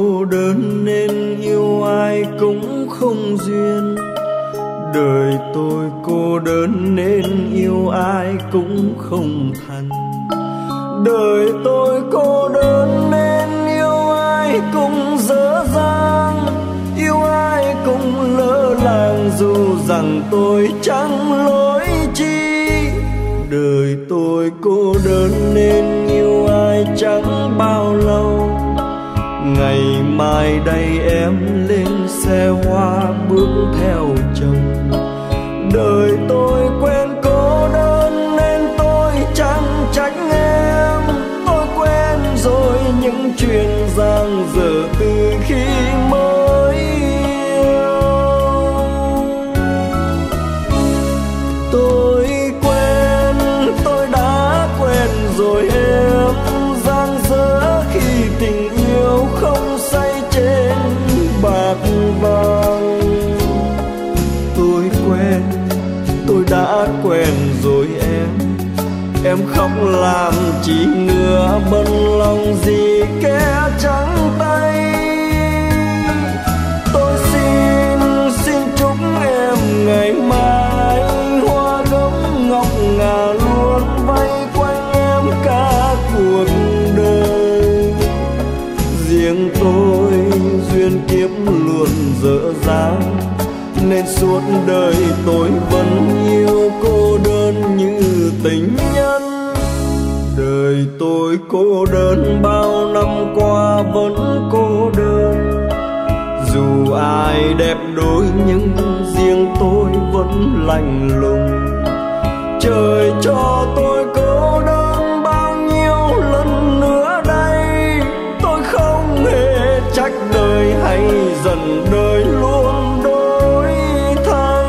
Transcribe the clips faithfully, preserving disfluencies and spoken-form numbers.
cô đơn nên yêu ai cũng không duyên. Đời tôi cô đơn nên yêu ai cũng không thành. Đời tôi cô đơn nên yêu ai cũng dở dang, yêu ai cũng lỡ làng dù rằng tôi chẳng lỗi chi. Đời tôi cô đơn nên yêu ai chẳng bao lâu. Ngày mai đây em lên xe hoa bước theo chồng. Đời tôi quen cô đơn nên tôi chẳng trách em. Tôi quen rồi những chuyện dang dở từ khi mới yêu. Tôi quen, tôi đã quen rồi em, dang dở khi tình yêu không say trên bạc vàng. Tôi quen, tôi đã quen rồi em. Em khóc làm chỉ ngừa bận lòng gì kẻ trắng tay. Tôi xin, xin chúc em ngày mai hoa gấm ngọc ngà luôn vây quanh em cả cuộc đời. Riêng tôi duyên kiếp luôn dở dang nên suốt đời tôi vẫn yêu cô đơn như tình nhân. Đời tôi cô đơn bao năm qua vẫn cô đơn. Dù ai đẹp đôi nhưng riêng tôi vẫn lạnh lùng. Trời cho tôi cô đơn bao nhiêu lần nữa đây. Tôi không hề trách đời hay giận đời luôn đổi thay.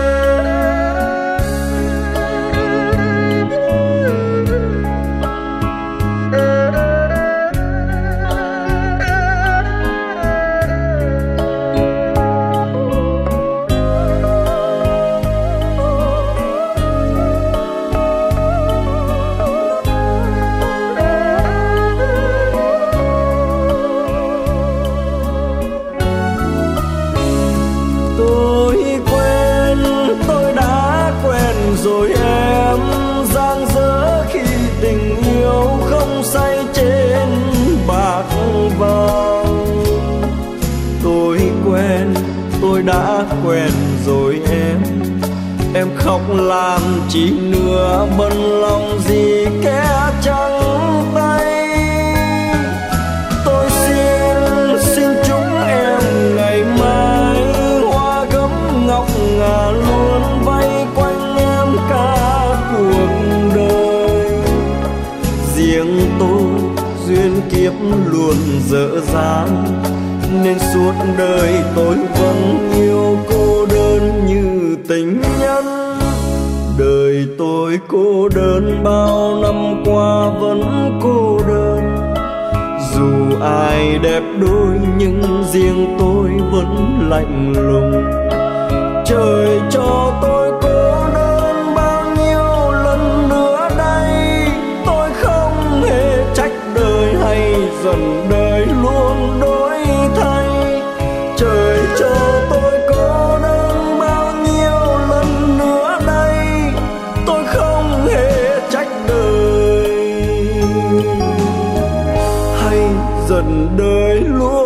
Rồi em dang dở khi tình yêu không say trên bạc vàng. Tôi quen, tôi đã quen rồi em. Em khóc làm chỉ nửa bận lòng gì kẻ trắng tay. Tôi xin, xin chúc em ngày mai hoa gấm ngọc ngà luôn vây quanh cả cuộc đời. Riêng tôi duyên kiếp luôn dở dang nên suốt đời tôi vẫn yêu cô đơn như tình nhân. Đời tôi cô đơn bao năm qua vẫn cô đơn. Dù ai đẹp đôi nhưng riêng tôi vẫn lạnh lùng. Trời cho tôi cô đơn bao nhiêu lần nữa đây. Tôi không hề trách đời hay giận đời luôn đổi thay. Trời cho tôi cô đơn bao nhiêu lần nữa đây. Tôi không hề trách đời hay giận đời luôn.